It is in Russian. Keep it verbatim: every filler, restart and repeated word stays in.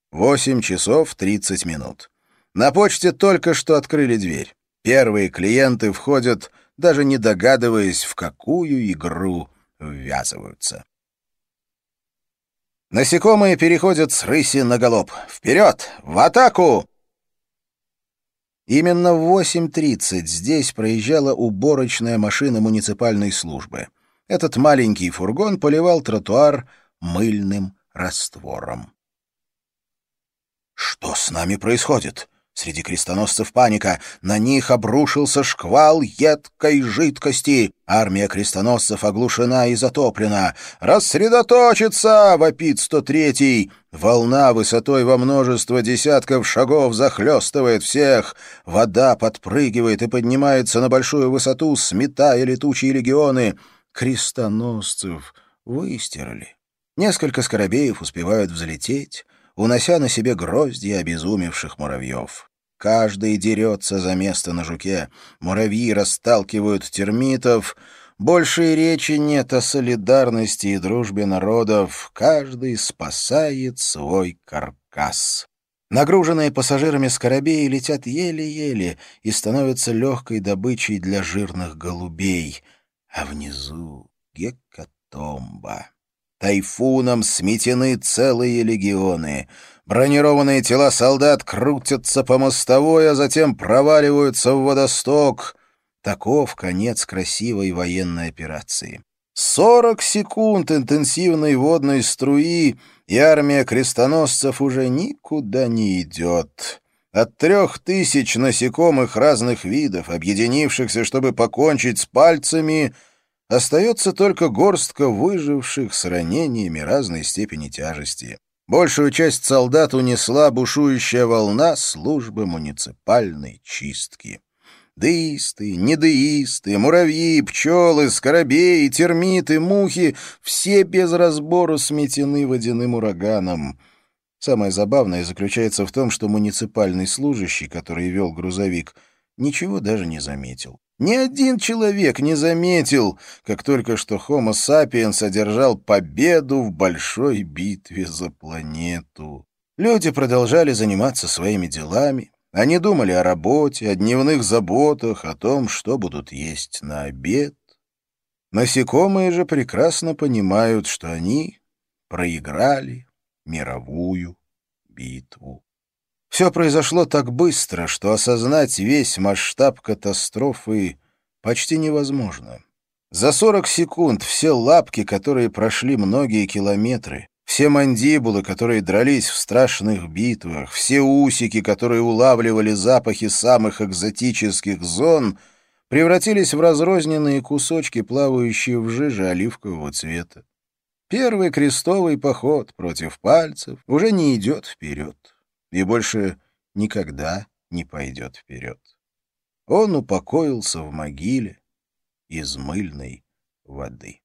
восемь часов тридцать минут. На почте только что открыли дверь. Первые клиенты входят, даже не догадываясь, в какую игру ввязываются. Насекомые переходят с рыси на галоп. Вперед! В атаку! Именно в восемь тридцать здесь проезжала уборочная машина муниципальной службы. Этот маленький фургон поливал тротуар мыльным раствором. Что с нами происходит? Среди крестоносцев паника. На них обрушился шквал едкой жидкости. Армия крестоносцев оглушена и затоплена. «Рассредоточиться!» — вопит сто третий. Волна высотой во множество десятков шагов захлестывает всех. Вода подпрыгивает и поднимается на большую высоту, сметая летучие легионы. Крестоносцев выстирали. Несколько скоробеев успевают взлететь, унося на себе гроздья обезумевших муравьев. Каждый дерется за место на жуке. Муравьи расталкивают термитов. Больше и речи нет о солидарности и дружбе народов. Каждый спасает свой каркас. Нагруженные пассажирами скоробеи летят еле-еле и становятся легкой добычей для жирных голубей. А внизу гекатомба. Тайфуном сметены целые легионы. Бронированные тела солдат крутятся по мостовой, а затем проваливаются в водосток. Таков конец красивой военной операции. Сорок секунд интенсивной водной струи, и армия крестоносцев уже никуда не идет. От трех тысяч насекомых разных видов, объединившихся, чтобы покончить с пальцами, остается только горстка выживших с ранениями разной степени тяжести. Большую часть солдат унесла бушующая волна службы муниципальной чистки. Деисты, недеисты, муравьи, пчелы, скоробеи, термиты, мухи — все без разбору сметены водяным ураганом. Самое забавное заключается в том, что муниципальный служащий, который вел грузовик, ничего даже не заметил. Ни один человек не заметил, как только что Homo sapiens одержал победу в большой битве за планету. Люди продолжали заниматься своими делами. Они думали о работе, о дневных заботах, о том, что будут есть на обед. Насекомые же прекрасно понимают, что они проиграли мировую битву. Все произошло так быстро, что осознать весь масштаб катастрофы почти невозможно. За сорок секунд все лапки, которые прошли многие километры, все мандибулы, которые дрались в страшных битвах, все усики, которые улавливали запахи самых экзотических зон, превратились в разрозненные кусочки, плавающие в жиже оливкового цвета. Первый крестовый поход против пальцев уже не идет вперед и больше никогда не пойдет вперед. Он упокоился в могиле из мыльной воды.